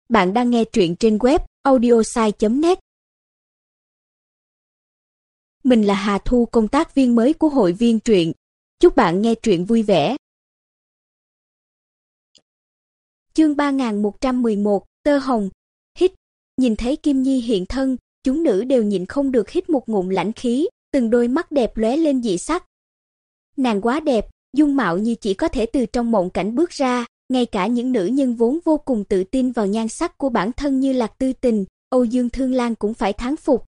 Bạn đang nghe truyện trên web audiosai.net. Mình là Hà Thu, công tác viên mới của hội viên truyện. Chúc bạn nghe truyện vui vẻ. Chương 3111, Tơ Hồng. Hít. Nhìn thấy Kim Nhi hiện thân, chúng nữ đều nhịn không được hít một ngụm lãnh khí, từng đôi mắt đẹp lóe lên dị sắc. Nàng quá đẹp, dung mạo như chỉ có thể từ trong mộng cảnh bước ra. Ngay cả những nữ nhân vốn vô cùng tự tin vào nhan sắc của bản thân như Lạc Tư Tình, Âu Dương Thương Lan cũng phải thán phục.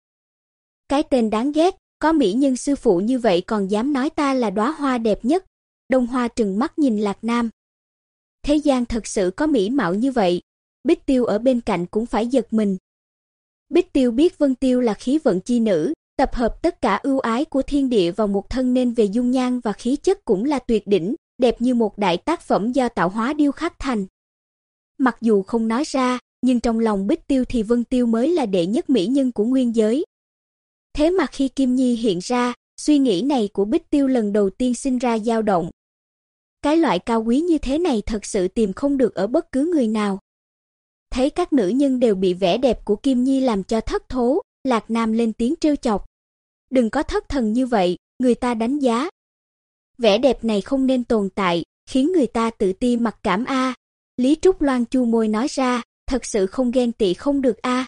Cái tên đáng ghét, có mỹ nhân sư phụ như vậy còn dám nói ta là đóa hoa đẹp nhất. Đông Hoa trừng mắt nhìn Lạc Nam. Thế gian thật sự có mỹ mạo như vậy, Bích Tiêu ở bên cạnh cũng phải giật mình. Bích Tiêu biết Vân Tiêu là khí vận chi nữ, tập hợp tất cả ưu ái của thiên địa vào một thân nên về dung nhan và khí chất cũng là tuyệt đỉnh, đẹp như một đại tác phẩm do tạo hóa điêu khắc thành. Mặc dù không nói ra, nhưng trong lòng Bích Tiêu thì Vân Tiêu mới là đệ nhất mỹ nhân của nguyên giới. Thế mà khi Kim Nhi hiện ra, suy nghĩ này của Bích Tiêu lần đầu tiên sinh ra dao động. Cái loại cao quý như thế này thật sự tìm không được ở bất cứ người nào. Thấy các nữ nhân đều bị vẻ đẹp của Kim Nhi làm cho thất thố, Lạc Nam lên tiếng trêu chọc. Đừng có thất thần như vậy, người ta đánh giá. Vẻ đẹp này không nên tồn tại, khiến người ta tự ti mặc cảm a. Lý Trúc Loan chu môi nói ra, thật sự không ghen tị không được a.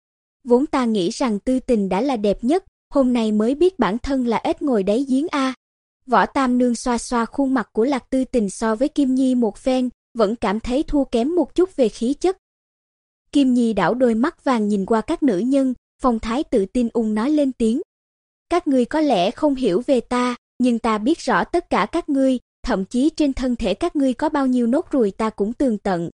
Vốn ta nghĩ rằng Tư Tình đã là đẹp nhất, hôm nay mới biết bản thân là ếch ngồi đáy giếng a. Võ Tam Nương xoa xoa khuôn mặt của Lạc Tư Tình so với Kim Nhi một phen, vẫn cảm thấy thua kém một chút về khí chất. Kim Nhi đảo đôi mắt vàng nhìn qua các nữ nhân, phong thái tự tin ung nói lên tiếng. Các ngươi có lẽ không hiểu về ta, nhưng ta biết rõ tất cả các ngươi, thậm chí trên thân thể các ngươi có bao nhiêu nốt ruồi ta cũng tường tận.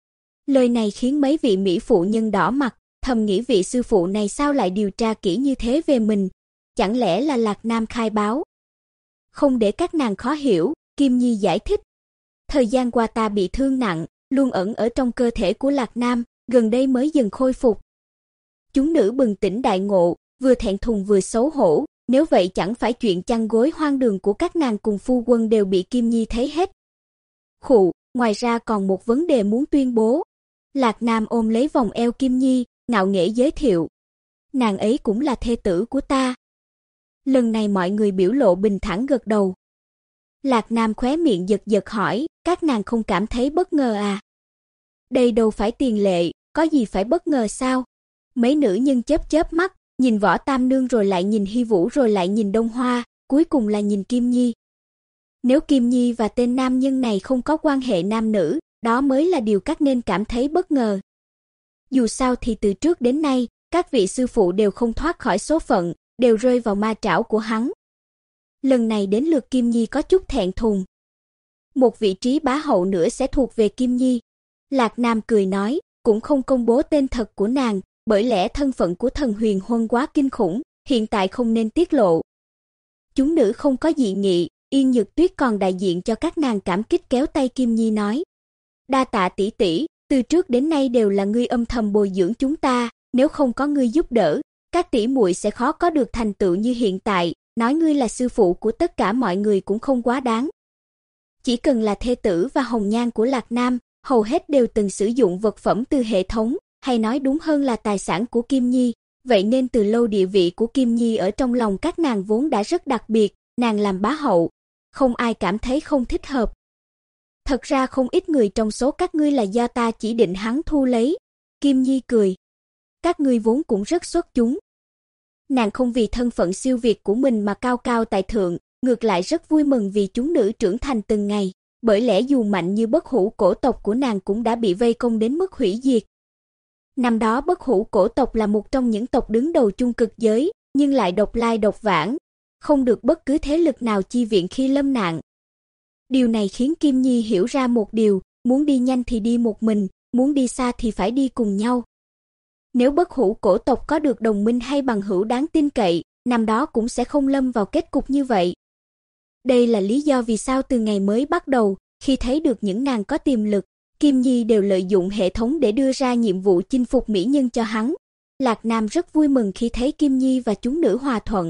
Lời này khiến mấy vị mỹ phụ nhân đỏ mặt, thầm nghĩ vị sư phụ này sao lại điều tra kỹ như thế về mình, chẳng lẽ là Lạc Nam khai báo. Không để các nàng khó hiểu, Kim Nhi giải thích. Thời gian qua ta bị thương nặng, luôn ẩn ở trong cơ thể của Lạc Nam, gần đây mới dần khôi phục. Chúng nữ bừng tỉnh đại ngộ, vừa thẹn thùng vừa xấu hổ. Nếu vậy chẳng phải chuyện chăn gối hoang đường của các nàng cùng phu quân đều bị Kim Nhi thấy hết. Khụ, ngoài ra còn một vấn đề muốn tuyên bố. Lạc Nam ôm lấy vòng eo Kim Nhi, ngạo nghễ giới thiệu. Nàng ấy cũng là thê tử của ta. Lần này mọi người biểu lộ bình thản gật đầu. Lạc Nam khóe miệng giật giật hỏi, các nàng không cảm thấy bất ngờ à? Đây đâu phải tiền lệ, có gì phải bất ngờ sao? Mấy nữ nhân chớp chớp mắt. Nhìn Võ Tam Nương rồi lại nhìn Hy Vũ rồi lại nhìn Đông Hoa, cuối cùng là nhìn Kim Nhi. Nếu Kim Nhi và tên nam nhân này không có quan hệ nam nữ, đó mới là điều các nên cảm thấy bất ngờ. Dù sao thì từ trước đến nay, các vị sư phụ đều không thoát khỏi số phận, đều rơi vào ma trảo của hắn. Lần này đến lượt Kim Nhi có chút thẹn thùng. Một vị trí bá hậu nữa sẽ thuộc về Kim Nhi. Lạc Nam cười nói, cũng không công bố tên thật của nàng. Bởi lẽ thân phận của Thần Huyền Huân quá kinh khủng, hiện tại không nên tiết lộ. Chúng nữ không có dị nghị, Yên Nhược Tuyết còn đại diện cho các nàng cảm kích kéo tay Kim Nhi nói. Đa tạ tỷ tỷ, từ trước đến nay đều là ngươi âm thầm bồi dưỡng chúng ta, nếu không có ngươi giúp đỡ, các tỷ muội sẽ khó có được thành tựu như hiện tại, nói ngươi là sư phụ của tất cả mọi người cũng không quá đáng. Chỉ cần là thê tử và hồng nhan của Lạc Nam, hầu hết đều từng sử dụng vật phẩm từ hệ thống, hay nói đúng hơn là tài sản của Kim Nhi, vậy nên từ lâu địa vị của Kim Nhi ở trong lòng các nàng vốn đã rất đặc biệt, nàng làm bá hậu, không ai cảm thấy không thích hợp. Thật ra không ít người trong số các ngươi là do ta chỉ định hắn thu lấy. Kim Nhi cười. Các ngươi vốn cũng rất xuất chúng. Nàng không vì thân phận siêu việt của mình mà cao cao tại thượng, ngược lại rất vui mừng vì chúng nữ trưởng thành từng ngày, bởi lẽ dù mạnh như Bất Hủ cổ tộc của nàng cũng đã bị vây công đến mức hủy diệt. Năm đó Bất Hủ cổ tộc là một trong những tộc đứng đầu chung cực giới, nhưng lại độc lai độc vãng, không được bất cứ thế lực nào chi viện khi lâm nạn. Điều này khiến Kim Nhi hiểu ra một điều, muốn đi nhanh thì đi một mình, muốn đi xa thì phải đi cùng nhau. Nếu Bất Hủ cổ tộc có được đồng minh hay bằng hữu đáng tin cậy, năm đó cũng sẽ không lâm vào kết cục như vậy. Đây là lý do vì sao từ ngày mới bắt đầu, khi thấy được những nàng có tiềm lực, Kim Nhi đều lợi dụng hệ thống để đưa ra nhiệm vụ chinh phục mỹ nhân cho hắn. Lạc Nam rất vui mừng khi thấy Kim Nhi và chúng nữ hòa thuận.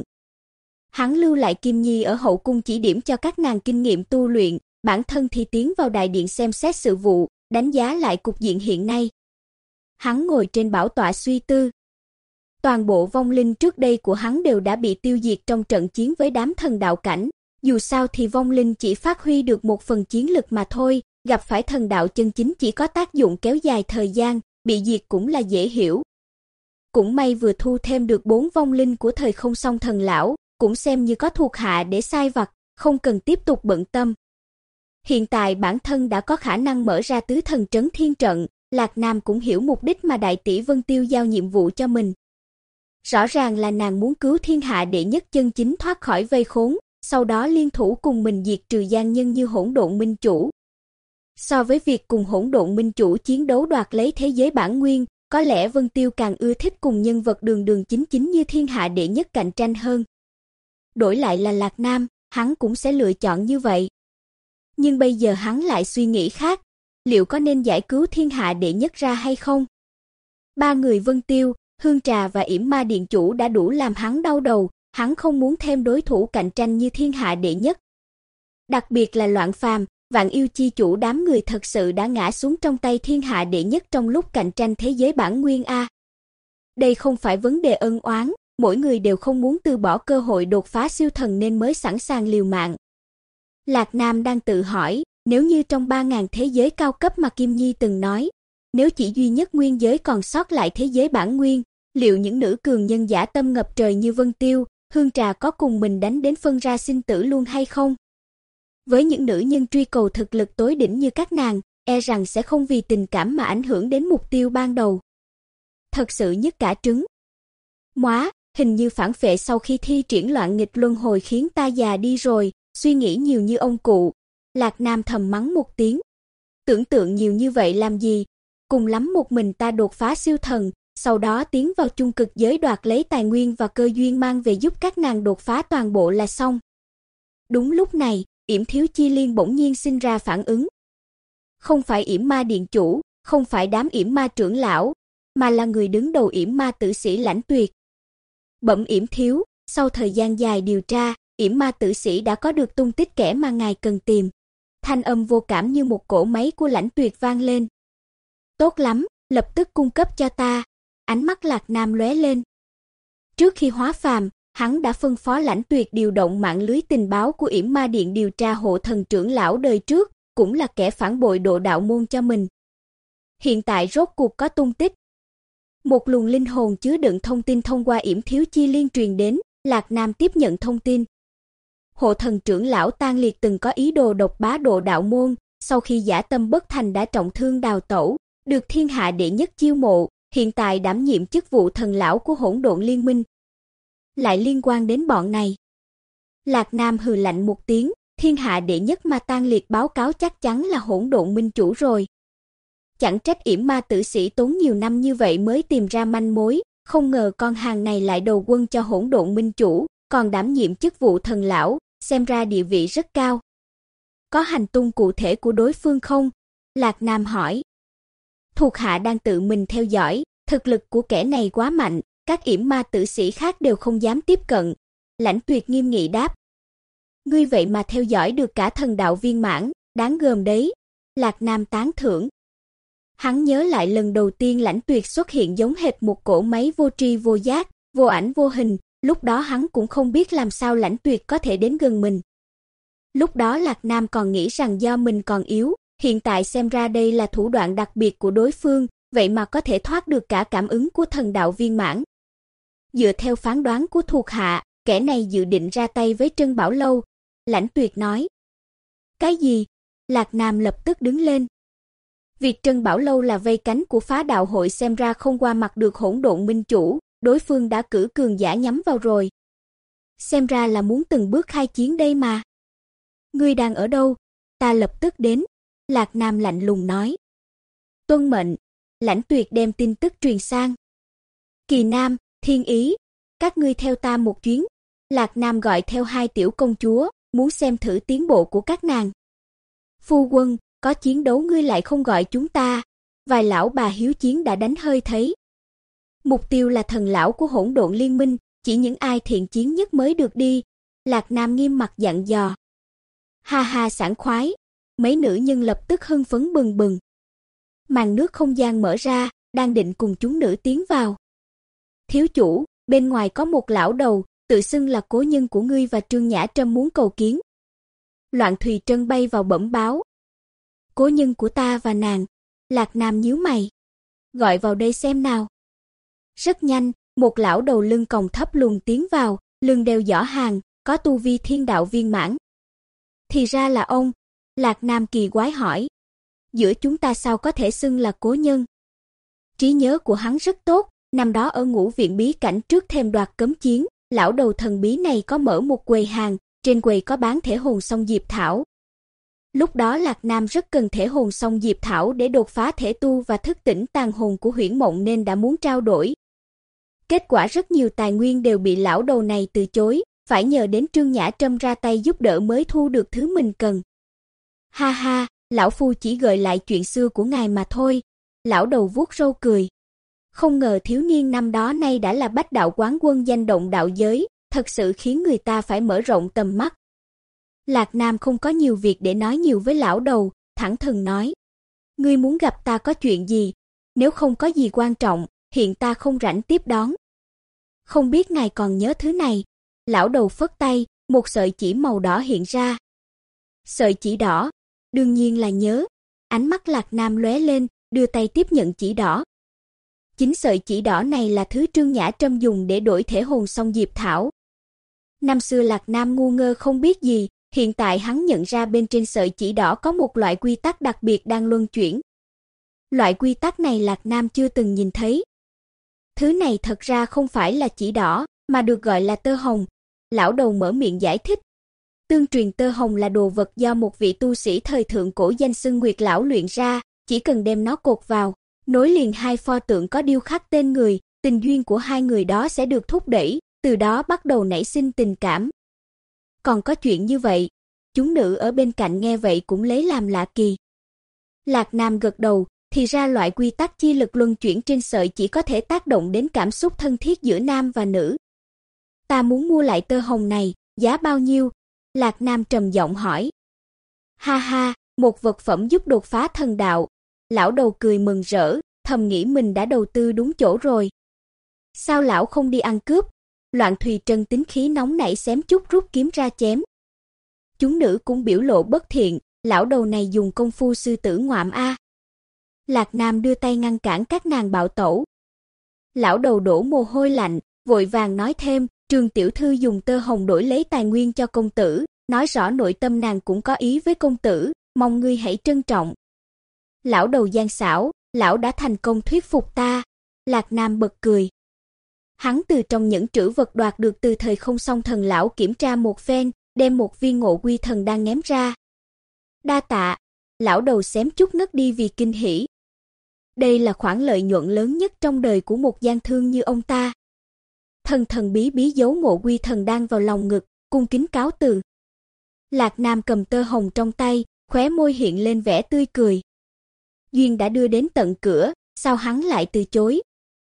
Hắn lưu lại Kim Nhi ở hậu cung chỉ điểm cho các nàng kinh nghiệm tu luyện, bản thân thì tiến vào đại điện xem xét sự vụ, đánh giá lại cục diện hiện nay. Hắn ngồi trên bảo tọa suy tư. Toàn bộ vong linh trước đây của hắn đều đã bị tiêu diệt trong trận chiến với đám thần đạo cảnh. Dù sao thì vong linh chỉ phát huy được một phần chiến lực mà thôi, gặp phải thần đạo chân chính chỉ có tác dụng kéo dài thời gian, bị diệt cũng là dễ hiểu. Cũng may vừa thu thêm được 4 vong linh của thời không song thần lão, cũng xem như có thuộc hạ để sai vặt, không cần tiếp tục bận tâm. Hiện tại bản thân đã có khả năng mở ra tứ thần trấn thiên trận, Lạc Nam cũng hiểu mục đích mà Đại tỷ Vân Tiêu giao nhiệm vụ cho mình. Rõ ràng là nàng muốn cứu thiên hạ đệ nhất chân chính thoát khỏi vây khốn, sau đó liên thủ cùng mình diệt trừ gian nhân như Hỗn Độn Minh Chủ. So với việc cùng Hỗn Độn Minh Chủ chiến đấu đoạt lấy thế giới bản nguyên, có lẽ Vân Tiêu càng ưa thích cùng nhân vật đường đường chính chính như thiên hạ đệ nhất cạnh tranh hơn. Đổi lại là Lạc Nam, hắn cũng sẽ lựa chọn như vậy. Nhưng bây giờ hắn lại suy nghĩ khác, liệu có nên giải cứu thiên hạ đệ nhất ra hay không? 3 người Vân Tiêu, Hương Trà và Yểm Ma Điện Chủ đã đủ làm hắn đau đầu, hắn không muốn thêm đối thủ cạnh tranh như thiên hạ đệ nhất. Đặc biệt là Loạn Phàm, Vạn Yêu Chi Chủ đám người thật sự đã ngã xuống trong tay thiên hạ đệ nhất trong lúc cạnh tranh thế giới bản nguyên a. Đây không phải vấn đề ân oán, mỗi người đều không muốn từ bỏ cơ hội đột phá siêu thần nên mới sẵn sàng liều mạng. Lạc Nam đang tự hỏi, nếu như trong 3.000 thế giới cao cấp mà Kim Nhi từng nói, nếu chỉ duy nhất nguyên giới còn sót lại thế giới bản nguyên, liệu những nữ cường nhân dã tâm ngập trời như Vân Tiêu, Hương Trà có cùng mình đánh đến phân ra sinh tử luôn hay không? Với những nữ nhân truy cầu thực lực tối đỉnh như các nàng, e rằng sẽ không vì tình cảm mà ảnh hưởng đến mục tiêu ban đầu. Thật sự nhất cả trứng. Móa, hình như phản phệ sau khi thi triển loạn nghịch luân hồi khiến ta già đi rồi, suy nghĩ nhiều như ông cụ. Lạc Nam thầm mắng một tiếng. Tưởng tượng nhiều như vậy làm gì? Cùng lắm một mình ta đột phá siêu thần, sau đó tiến vào chung cực giới đoạt lấy tài nguyên và cơ duyên mang về giúp các nàng đột phá toàn bộ là xong. Đúng lúc này, Yểm Thiếu Chi Liên bỗng nhiên sinh ra phản ứng. Không phải Yểm Ma Điện Chủ, không phải đám Yểm Ma trưởng lão, mà là người đứng đầu Yểm Ma tử sĩ Lãnh Tuyệt. Bẩm Yểm Thiếu, sau thời gian dài điều tra, Yểm Ma tử sĩ đã có được tung tích kẻ mà ngài cần tìm. Thanh âm vô cảm như một cỗ máy của Lãnh Tuyệt vang lên. Tốt lắm, lập tức cung cấp cho ta. Ánh mắt Lạc Nam lóe lên. Trước khi hóa phàm, hắn đã phân phó Lãnh Tuyệt điều động mạng lưới tình báo của Yểm Ma Điện điều tra hộ thần trưởng lão đời trước, cũng là kẻ phản bội Độ Đạo môn cho mình. Hiện tại rốt cuộc có tung tích. Một luồng linh hồn chứa đựng thông tin thông qua Yểm Thiếu Chi Liên truyền đến, Lạc Nam tiếp nhận thông tin. Hộ thần trưởng lão Tang Liệt từng có ý đồ độc bá Độ Đạo môn, sau khi dã tâm bất thành đã trọng thương đào tẩu, được thiên hạ đệ nhất chiêu mộ, hiện tại đảm nhiệm chức vụ thần lão của Hỗn Độn Liên Minh. Lại liên quan đến bọn này. Lạc Nam hừ lạnh một tiếng, thiên hạ đệ nhất mà Tang Liệt báo cáo chắc chắn là Hỗn Độn Minh Chủ rồi. Chẳng trách Yểm Ma tử sĩ tốn nhiều năm như vậy mới tìm ra manh mối, không ngờ con hàng này lại đầu quân cho Hỗn Độn Minh Chủ, còn đảm nhiệm chức vụ thần lão, xem ra địa vị rất cao. Có hành tung cụ thể của đối phương không? Lạc Nam hỏi. Thuộc hạ đang tự mình theo dõi, thực lực của kẻ này quá mạnh, các Yểm Ma tử sĩ khác đều không dám tiếp cận. Lãnh Tuyệt nghiêm nghị đáp. Ngươi vậy mà theo dõi được cả thần đạo viên mãn, đáng gờm đấy. Lạc Nam tán thưởng. Hắn nhớ lại lần đầu tiên Lãnh Tuyệt xuất hiện giống hệt một cỗ máy vô tri vô giác, vô ảnh vô hình, lúc đó hắn cũng không biết làm sao Lãnh Tuyệt có thể đến gần mình. Lúc đó Lạc Nam còn nghĩ rằng do mình còn yếu, hiện tại xem ra đây là thủ đoạn đặc biệt của đối phương, vậy mà có thể thoát được cả cảm ứng của thần đạo viên mãn. Dựa theo phán đoán của thuộc hạ, kẻ này dự định ra tay với Trân Bảo Lâu, Lãnh Tuyệt nói. Cái gì? Lạc Nam lập tức đứng lên. Việc Trân Bảo Lâu là vây cánh của phá đạo hội xem ra không qua mặt được Hỗn Độn Minh Chủ, đối phương đã cử cường giả nhắm vào rồi. Xem ra là muốn từng bước khai chiến đây mà. Ngươi đang ở đâu? Ta lập tức đến. Lạc Nam lạnh lùng nói. Tuân mệnh. Lãnh Tuyệt đem tin tức truyền sang. Kỳ Nam, Thiên Ý, các ngươi theo ta một chuyến. Lạc Nam gọi theo 2 tiểu công chúa, muốn xem thử tiến bộ của các nàng. Phu quân, có chiến đấu ngươi lại không gọi chúng ta. Vài lão bà hiếu chiến đã đánh hơi thấy. Mục tiêu là thần lão của Hỗn Độn Liên Minh, chỉ những ai thiện chiến nhất mới được đi. Lạc Nam nghiêm mặt dặn dò. Ha ha sảng khoái. Mấy nữ nhân lập tức hưng phấn bừng bừng. Màn nước không gian mở ra, đang định cùng chúng nữ tiến vào. Thiếu chủ, bên ngoài có một lão đầu, tự xưng là cố nhân của ngươi và Trương Nhã Trâm muốn cầu kiến. Loạn Thùy Trân bay vào bẩm báo. Cố nhân của ta và nàng. Lạc Nam nhíu mày. Gọi vào đây xem nào. Rất nhanh, một lão đầu lưng còng thấp lùn tiến vào, lưng đeo giỏ hàng, có tu vi thiên đạo viên mãn. Thì ra là ông. Lạc Nam kỳ quái hỏi. Giữa chúng ta sao có thể xưng là cố nhân? Trí nhớ của hắn rất tốt, năm đó ở Ngũ Viện bí cảnh trước thềm đoạt cấm chiến, lão đầu thần bí này có mở một quầy hàng, trên quầy có bán thể hồn song diệp thảo. Lúc đó Lạc Nam rất cần thể hồn song diệp thảo để đột phá thể tu và thức tỉnh tàn hồn của Huyễn Mộng nên đã muốn trao đổi. Kết quả rất nhiều tài nguyên đều bị lão đầu này từ chối, phải nhờ đến Trương Nhã Trâm ra tay giúp đỡ mới thu được thứ mình cần. Ha ha, lão phu chỉ gợi lại chuyện xưa của ngài mà thôi. Lão đầu vuốt râu cười. Không ngờ thiếu niên năm đó nay đã là bách đạo quán quân danh động đạo giới, thật sự khiến người ta phải mở rộng tầm mắt. Lạc Nam không có nhiều việc để nói nhiều với lão đầu, thẳng thừng nói. Ngươi muốn gặp ta có chuyện gì? Nếu không có gì quan trọng, hiện ta không rảnh tiếp đón. Không biết ngài còn nhớ thứ này. Lão đầu phất tay, một sợi chỉ màu đỏ hiện ra. Sợi chỉ đỏ, đương nhiên là nhớ. Ánh mắt Lạc Nam lóe lên, đưa tay tiếp nhận chỉ đỏ. Chính sợi chỉ đỏ này là thứ Trương Nhã Trâm dùng để đổi thể hồn song diệp thảo. Năm xưa Lạc Nam ngu ngơ không biết gì, hiện tại hắn nhận ra bên trên sợi chỉ đỏ có một loại quy tắc đặc biệt đang luân chuyển. Loại quy tắc này Lạc Nam chưa từng nhìn thấy. Thứ này thật ra không phải là chỉ đỏ, mà được gọi là tơ hồng. Lão đầu mở miệng giải thích. Tương truyền tơ hồng là đồ vật do một vị tu sĩ thời thượng cổ danh xưng Nguyệt lão luyện ra, chỉ cần đem nó cột vào, nối liền hai pho tượng có điêu khắc tên người, tình duyên của hai người đó sẽ được thúc đẩy, từ đó bắt đầu nảy sinh tình cảm. Còn có chuyện như vậy, chúng nữ ở bên cạnh nghe vậy cũng lấy làm lạ kỳ. Lạc Nam gật đầu, thì ra loại quy tắc chi lực luân chuyển trên sợi chỉ có thể tác động đến cảm xúc thân thiết giữa nam và nữ. Ta muốn mua lại tơ hồng này, giá bao nhiêu? Lạc Nam trầm giọng hỏi. Ha ha, một vật phẩm giúp đột phá thần đạo. Lão đầu cười mừng rỡ, thầm nghĩ mình đã đầu tư đúng chỗ rồi. Sao lão không đi ăn cướp? Loạn Thùy Trân tính khí nóng nảy xém chút rút kiếm ra chém. Chúng nữ cũng biểu lộ bất thiện, lão đầu này dùng công phu sư tử ngoạm a. Lạc Nam đưa tay ngăn cản các nàng bạo tẩu. Lão đầu đổ mồ hôi lạnh, vội vàng nói thêm, Trường tiểu thư dùng tơ hồng đổi lấy tài nguyên cho công tử, nói rõ nội tâm nàng cũng có ý với công tử, mong ngươi hãy trân trọng. Lão đầu gian xảo, lão đã thành công thuyết phục ta. Lạc Nam bật cười. Hắn từ trong những trữ vật đoạt được từ thời không song thần lão kiểm tra một phen, đem một viên ngộ quy thần đan ném ra. Đa tạ. Lão đầu xém chút ngất đi vì kinh hỉ. Đây là khoản lợi nhuận lớn nhất trong đời của một gian thương như ông ta. Thần thần bí bí giấu ngộ quy thần đan vào lòng ngực, cung kính cáo từ. Lạc Nam cầm tơ hồng trong tay, khóe môi hiện lên vẻ tươi cười. Duyên đã đưa đến tận cửa, sao hắn lại từ chối?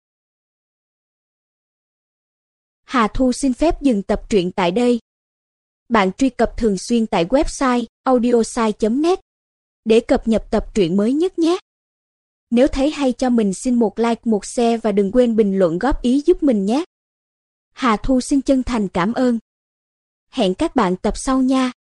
Hà Thu xin phép dừng tập truyện tại đây. Bạn truy cập thường xuyên tại website audiosai.net để cập nhật tập truyện mới nhất nhé. Nếu thấy hay cho mình xin một like, một share và đừng quên bình luận góp ý giúp mình nhé. Hà Thu xin chân thành cảm ơn. Hẹn các bạn tập sau nha.